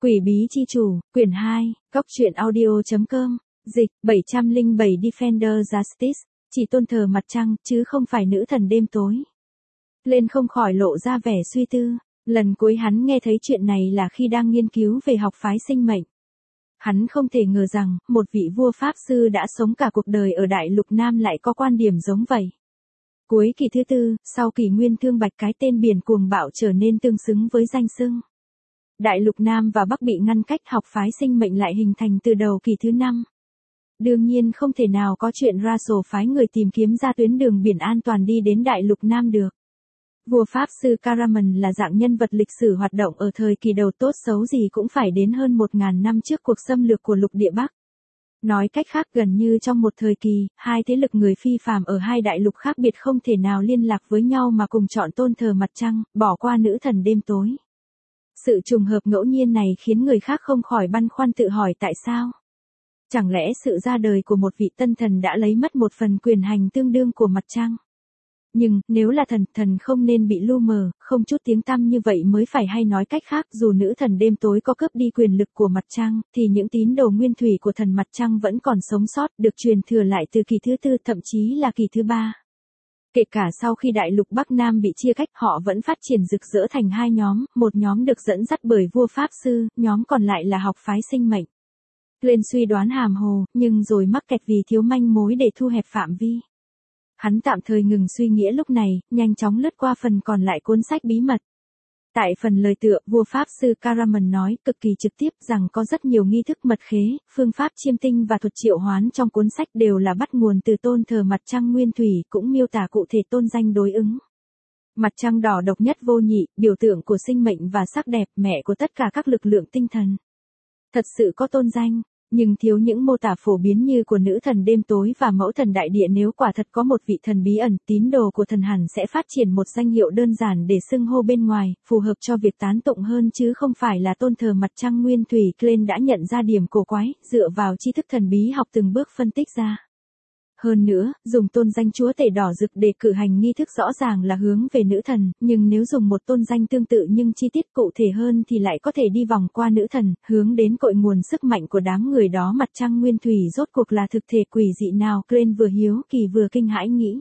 Quỷ bí chi chủ, quyển 2, góc truyện audio.com, dịch, 707 Defender Justice, chỉ tôn thờ mặt trăng, chứ không phải nữ thần đêm tối. Lên không khỏi lộ ra vẻ suy tư, lần cuối hắn nghe thấy chuyện này là khi đang nghiên cứu về học phái sinh mệnh. Hắn không thể ngờ rằng, một vị vua Pháp sư đã sống cả cuộc đời ở Đại Lục Nam lại có quan điểm giống vậy. Cuối kỷ thứ tư, sau kỷ nguyên thương bạch cái tên biển cuồng bạo trở nên tương xứng với danh xưng. Đại Lục Nam và Bắc bị ngăn cách, học phái sinh mệnh lại hình thành từ đầu kỷ thứ 5. Đương nhiên không thể nào có chuyện Russell phái người tìm kiếm ra tuyến đường biển an toàn đi đến Đại Lục Nam được. Vua Pháp sư Caraman là dạng nhân vật lịch sử hoạt động ở thời kỳ đầu, tốt xấu gì cũng phải đến hơn 1.000 năm trước cuộc xâm lược của lục địa Bắc. Nói cách khác, gần như trong một thời kỳ, hai thế lực người phi phàm ở hai đại lục khác biệt không thể nào liên lạc với nhau mà cùng chọn tôn thờ mặt trăng, bỏ qua nữ thần đêm tối. Sự trùng hợp ngẫu nhiên này khiến người khác không khỏi băn khoăn tự hỏi tại sao. Chẳng lẽ sự ra đời của một vị tân thần đã lấy mất một phần quyền hành tương đương của mặt trăng? Nhưng, nếu là thần không nên bị lu mờ, không chút tiếng tăm như vậy mới phải, hay nói cách khác, dù nữ thần đêm tối có cướp đi quyền lực của mặt trăng, thì những tín đồ nguyên thủy của thần mặt trăng vẫn còn sống sót, được truyền thừa lại từ kỳ thứ tư, thậm chí là kỳ thứ 3. Kể cả sau khi đại lục Bắc Nam bị chia cách, họ vẫn phát triển rực rỡ thành hai nhóm, một nhóm được dẫn dắt bởi vua Pháp sư, nhóm còn lại là học phái sinh mệnh. Lên suy đoán hàm hồ, nhưng rồi mắc kẹt vì thiếu manh mối để thu hẹp phạm vi. Hắn tạm thời ngừng suy nghĩ lúc này, nhanh chóng lướt qua phần còn lại cuốn sách bí mật. Tại phần lời tựa, vua Pháp sư Caraman nói cực kỳ trực tiếp rằng có rất nhiều nghi thức mật khế, phương pháp chiêm tinh và thuật triệu hoán trong cuốn sách đều là bắt nguồn từ tôn thờ mặt trăng nguyên thủy, cũng miêu tả cụ thể tôn danh đối ứng. Mặt trăng đỏ độc nhất vô nhị, biểu tượng của sinh mệnh và sắc đẹp, mẹ của tất cả các lực lượng tinh thần. Thật sự có tôn danh, nhưng thiếu những mô tả phổ biến như của nữ thần đêm tối và mẫu thần đại địa. Nếu quả thật có một vị thần bí ẩn, tín đồ của thần hẳn sẽ phát triển một danh hiệu đơn giản để xưng hô bên ngoài, phù hợp cho việc tán tụng hơn chứ không phải là tôn thờ mặt trăng nguyên thủy. Glenn đã nhận ra điểm cổ quái, dựa vào tri thức thần bí học từng bước phân tích ra. Hơn nữa, dùng tôn danh chúa tể đỏ rực để cử hành nghi thức rõ ràng là hướng về nữ thần, nhưng nếu dùng một tôn danh tương tự nhưng chi tiết cụ thể hơn thì lại có thể đi vòng qua nữ thần, hướng đến cội nguồn sức mạnh của đám người đó. Mặt trăng nguyên thủy rốt cuộc là thực thể quỷ dị nào? Glenn vừa hiếu kỳ vừa kinh hãi nghĩ.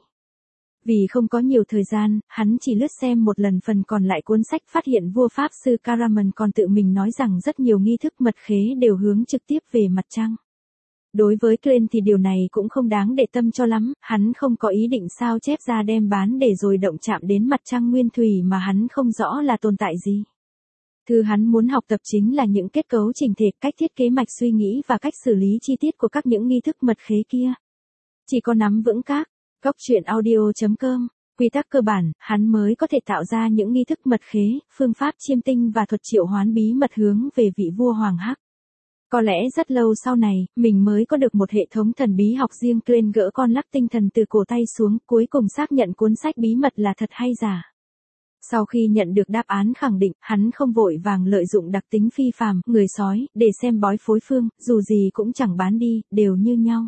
Vì không có nhiều thời gian, hắn chỉ lướt xem một lần phần còn lại cuốn sách, phát hiện vua Pháp sư Caraman còn tự mình nói rằng rất nhiều nghi thức mật khế đều hướng trực tiếp về mặt trăng. Đối với Glenn thì điều này cũng không đáng để tâm cho lắm, hắn không có ý định sao chép ra đem bán để rồi động chạm đến mặt trăng nguyên thủy mà hắn không rõ là tồn tại gì. Thứ hắn muốn học tập chính là những kết cấu chỉnh thể, cách thiết kế mạch suy nghĩ và cách xử lý chi tiết của các những nghi thức mật khế kia. Chỉ có nắm vững các góc truyện audio.com, quy tắc cơ bản, hắn mới có thể tạo ra những nghi thức mật khế, phương pháp chiêm tinh và thuật triệu hoán bí mật hướng về vị vua Hoàng Hắc. Có lẽ rất lâu sau này, mình mới có được một hệ thống thần bí học riêng. Glenn gỡ con lắc tinh thần từ cổ tay xuống, cuối cùng xác nhận cuốn sách bí mật là thật hay giả. Sau khi nhận được đáp án khẳng định, hắn không vội vàng lợi dụng đặc tính phi phàm, người sói, để xem bói phối phương, dù gì cũng chẳng bán đi, đều như nhau.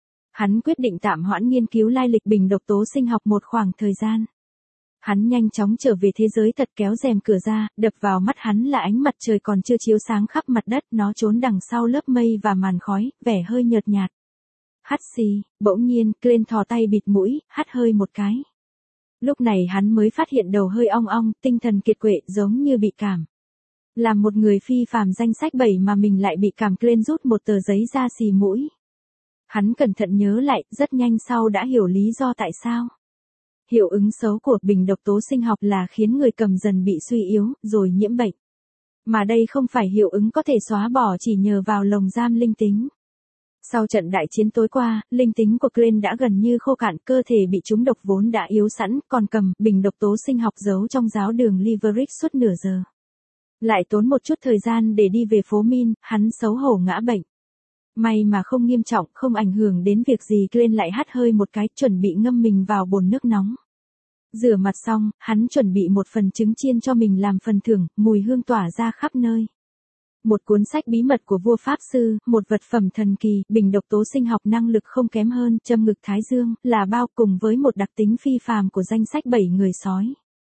Hắn quyết định tạm hoãn nghiên cứu lai lịch bình độc tố sinh học một khoảng thời gian. Hắn nhanh chóng trở về thế giới thật, kéo rèm cửa ra, đập vào mắt hắn là ánh mặt trời còn chưa chiếu sáng khắp mặt đất, nó trốn đằng sau lớp mây và màn khói, vẻ hơi nhợt nhạt. Hắt xì, bỗng nhiên, Glenn thò tay bịt mũi, hắt hơi một cái. Lúc này hắn mới phát hiện đầu hơi ong ong, tinh thần kiệt quệ, giống như bị cảm. Làm một người phi phàm danh sách 7 mà mình lại bị cảm. Glenn rút một tờ giấy ra xì mũi. Hắn cẩn thận nhớ lại, rất nhanh sau đã hiểu lý do tại sao. Hiệu ứng xấu của bình độc tố sinh học là khiến người cầm dần bị suy yếu, rồi nhiễm bệnh. Mà đây không phải hiệu ứng có thể xóa bỏ chỉ nhờ vào lồng giam linh tính. Sau trận đại chiến tối qua, linh tính của Glenn đã gần như khô cạn, cơ thể bị trúng độc vốn đã yếu sẵn, còn cầm bình độc tố sinh học giấu trong giáo đường Liverick suốt nửa giờ. Lại tốn một chút thời gian để đi về phố Min, hắn xấu hổ ngã bệnh. May mà không nghiêm trọng, không ảnh hưởng đến việc gì. Glenn lại hắt hơi một cái, chuẩn bị ngâm mình vào bồn nước nóng. Rửa mặt xong, hắn chuẩn bị một phần trứng chiên cho mình làm phần thưởng, mùi hương tỏa ra khắp nơi. Một cuốn sách bí mật của vua Pháp sư, một vật phẩm thần kỳ, bình độc tố sinh học năng lực không kém hơn, châm ngực thái dương, là bao, cùng với một đặc tính phi phàm của danh sách 7 người sói.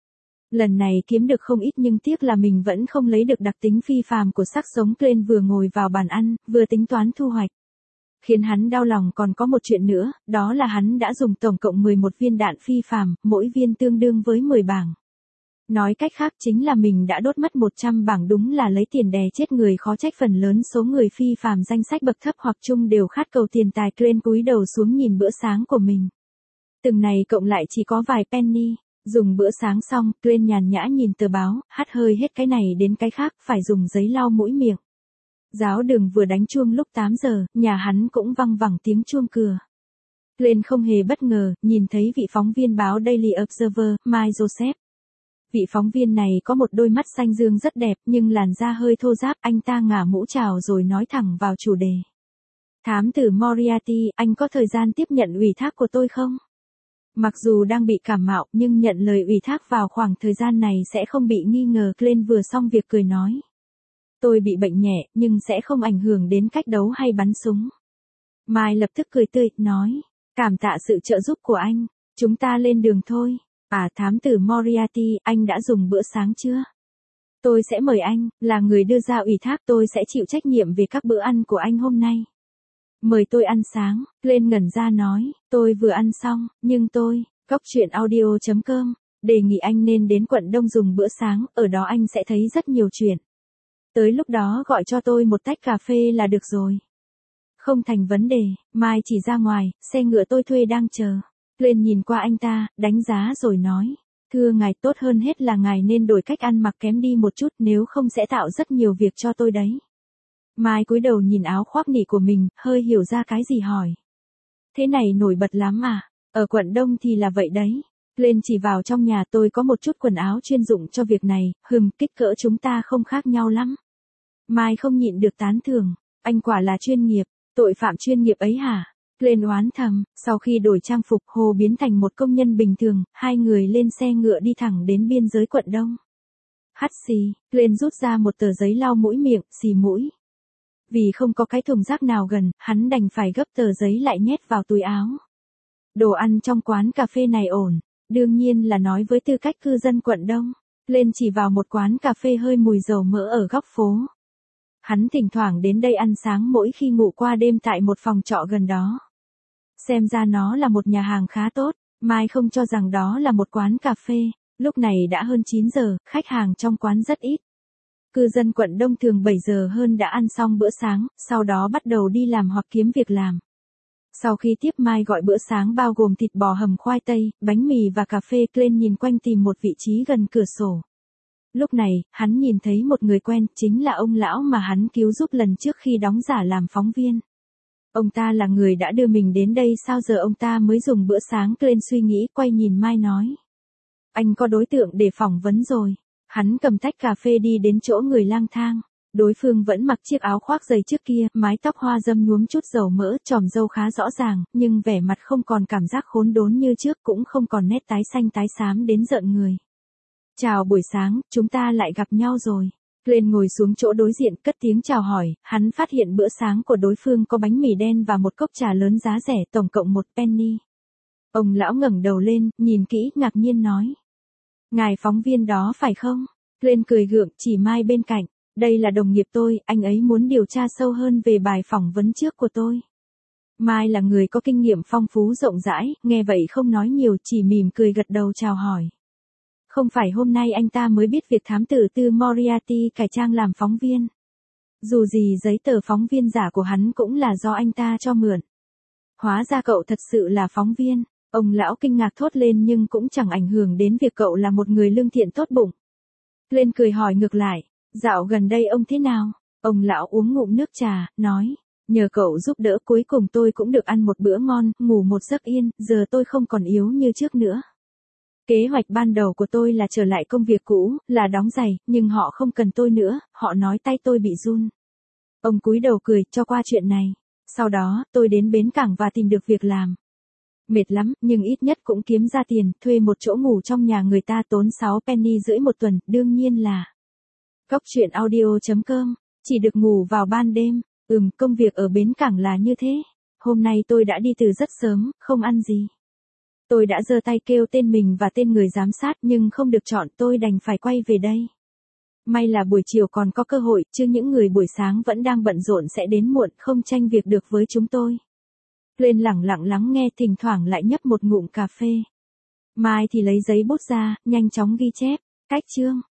Lần này kiếm được không ít nhưng tiếc là mình vẫn không lấy được đặc tính phi phàm của sắc sống. Glenn vừa ngồi vào bàn ăn, vừa tính toán thu hoạch. Khiến hắn đau lòng còn có một chuyện nữa, đó là hắn đã dùng tổng cộng 11 viên đạn phi phàm, mỗi viên tương đương với 10 bảng. Nói cách khác chính là mình đã đốt mất 100 bảng, đúng là lấy tiền đè chết người, khó trách phần lớn số người phi phàm danh sách bậc thấp hoặc trung đều khát cầu tiền tài. Glenn cúi đầu xuống nhìn bữa sáng của mình. Từng này cộng lại chỉ có vài penny. Dùng bữa sáng xong, Glenn nhàn nhã nhìn tờ báo, hắt hơi hết cái này đến cái khác, phải dùng giấy lau mũi miệng. Giáo đường vừa đánh chuông lúc 8 giờ, nhà hắn cũng văng vẳng tiếng chuông cửa. Glenn không hề bất ngờ, nhìn thấy vị phóng viên báo Daily Observer, Mike Joseph. Vị phóng viên này có một đôi mắt xanh dương rất đẹp nhưng làn da hơi thô ráp. Anh ta ngả mũ chào rồi nói thẳng vào chủ đề. Thám tử Moriarty, anh có thời gian tiếp nhận ủy thác của tôi không? Mặc dù đang bị cảm mạo nhưng nhận lời ủy thác vào khoảng thời gian này sẽ không bị nghi ngờ. Glenn vừa xong việc cười nói. Tôi bị bệnh nhẹ nhưng sẽ không ảnh hưởng đến cách đấu hay bắn súng. Mai lập tức cười tươi, nói. Cảm tạ sự trợ giúp của anh. Chúng ta lên đường thôi. À, thám tử Moriarty, anh đã dùng bữa sáng chưa? Tôi sẽ mời anh, là người đưa ra ủy thác, tôi sẽ chịu trách nhiệm về các bữa ăn của anh hôm nay. Mời tôi ăn sáng. Glenn ngẩn ra nói, tôi vừa ăn xong, nhưng tôi, goctruyện.audio.com, đề nghị anh nên đến quận Đông dùng bữa sáng, ở đó anh sẽ thấy rất nhiều chuyện. Tới lúc đó gọi cho tôi một tách cà phê là được rồi. Không thành vấn đề, mai chỉ ra ngoài, xe ngựa tôi thuê đang chờ. Glenn nhìn qua anh ta, đánh giá rồi nói. Thưa ngài, tốt hơn hết là ngài nên đổi cách ăn mặc kém đi một chút, nếu không sẽ tạo rất nhiều việc cho tôi đấy. Mai cúi đầu nhìn áo khoác nỉ của mình, hơi hiểu ra cái gì hỏi. Thế này nổi bật lắm à? Ở quận Đông thì là vậy đấy. Glenn chỉ vào trong nhà, tôi có một chút quần áo chuyên dụng cho việc này, kích cỡ chúng ta không khác nhau lắm. Mai không nhịn được tán thưởng, anh quả là chuyên nghiệp, tội phạm chuyên nghiệp ấy hả? Glenn oán thầm, sau khi đổi trang phục, Hồ biến thành một công nhân bình thường, hai người lên xe ngựa đi thẳng đến biên giới quận Đông. Hắt xì, Glenn rút ra một tờ giấy lau mũi miệng, xì mũi. Vì không có cái thùng rác nào gần, hắn đành phải gấp tờ giấy lại nhét vào túi áo. Đồ ăn trong quán cà phê này ổn, đương nhiên là nói với tư cách cư dân quận Đông. Glenn chỉ vào một quán cà phê hơi mùi dầu mỡ ở góc phố. Hắn thỉnh thoảng đến đây ăn sáng mỗi khi ngủ qua đêm tại một phòng trọ gần đó. Xem ra nó là một nhà hàng khá tốt, Mai không cho rằng đó là một quán cà phê. Lúc này đã hơn 9 giờ, khách hàng trong quán rất ít. Cư dân quận Đông thường 7 giờ hơn đã ăn xong bữa sáng, sau đó bắt đầu đi làm hoặc kiếm việc làm. Sau khi tiếp Mai gọi bữa sáng bao gồm thịt bò hầm khoai tây, bánh mì và cà phê, Glenn nhìn quanh tìm một vị trí gần cửa sổ. Lúc này, hắn nhìn thấy một người quen, chính là ông lão mà hắn cứu giúp lần trước khi đóng giả làm phóng viên. Ông ta là người đã đưa mình đến đây, sao giờ ông ta mới dùng bữa sáng? Glenn suy nghĩ, quay nhìn Mai nói. Anh có đối tượng để phỏng vấn rồi. Hắn cầm tách cà phê đi đến chỗ người lang thang. Đối phương vẫn mặc chiếc áo khoác dày trước kia, mái tóc hoa râm nhuốm chút dầu mỡ, chòm râu khá rõ ràng, nhưng vẻ mặt không còn cảm giác khốn đốn như trước, cũng không còn nét tái xanh tái xám đến rợn người. Chào buổi sáng, chúng ta lại gặp nhau rồi. Glenn ngồi xuống chỗ đối diện, cất tiếng chào hỏi, hắn phát hiện bữa sáng của đối phương có bánh mì đen và một cốc trà lớn giá rẻ, tổng cộng 1 penny. Ông lão ngẩng đầu lên, nhìn kỹ, ngạc nhiên nói. Ngài phóng viên đó phải không? Glenn cười gượng, chỉ Mai bên cạnh. Đây là đồng nghiệp tôi, anh ấy muốn điều tra sâu hơn về bài phỏng vấn trước của tôi. Mai là người có kinh nghiệm phong phú rộng rãi, nghe vậy không nói nhiều, chỉ mỉm cười gật đầu chào hỏi. Không phải hôm nay anh ta mới biết việc thám tử tư Moriarty cải trang làm phóng viên. Dù gì giấy tờ phóng viên giả của hắn cũng là do anh ta cho mượn. Hóa ra cậu thật sự là phóng viên. Ông lão kinh ngạc thốt lên nhưng cũng chẳng ảnh hưởng đến việc cậu là một người lương thiện tốt bụng. Glenn cười hỏi ngược lại, dạo gần đây ông thế nào? Ông lão uống ngụm nước trà, nói, nhờ cậu giúp đỡ cuối cùng tôi cũng được ăn một bữa ngon, ngủ một giấc yên, giờ tôi không còn yếu như trước nữa. Kế hoạch ban đầu của tôi là trở lại công việc cũ, là đóng giày, nhưng họ không cần tôi nữa, họ nói tay tôi bị run. Ông cúi đầu cười cho qua chuyện này. Sau đó, tôi đến bến cảng và tìm được việc làm. Mệt lắm, nhưng ít nhất cũng kiếm ra tiền, thuê một chỗ ngủ trong nhà người ta tốn 6 penny rưỡi một tuần, đương nhiên là goctruyện.audio.com, chỉ được ngủ vào ban đêm. Công việc ở bến cảng là như thế. Hôm nay tôi đã đi từ rất sớm, không ăn gì. Tôi đã giơ tay kêu tên mình và tên người giám sát nhưng không được chọn, tôi đành phải quay về đây. May là buổi chiều còn có cơ hội, chứ những người buổi sáng vẫn đang bận rộn sẽ đến muộn, không tranh việc được với chúng tôi. Lên lẳng lặng lắng nghe, thỉnh thoảng lại nhấp một ngụm cà phê. Mai thì lấy giấy bút ra, nhanh chóng ghi chép. Cách chương.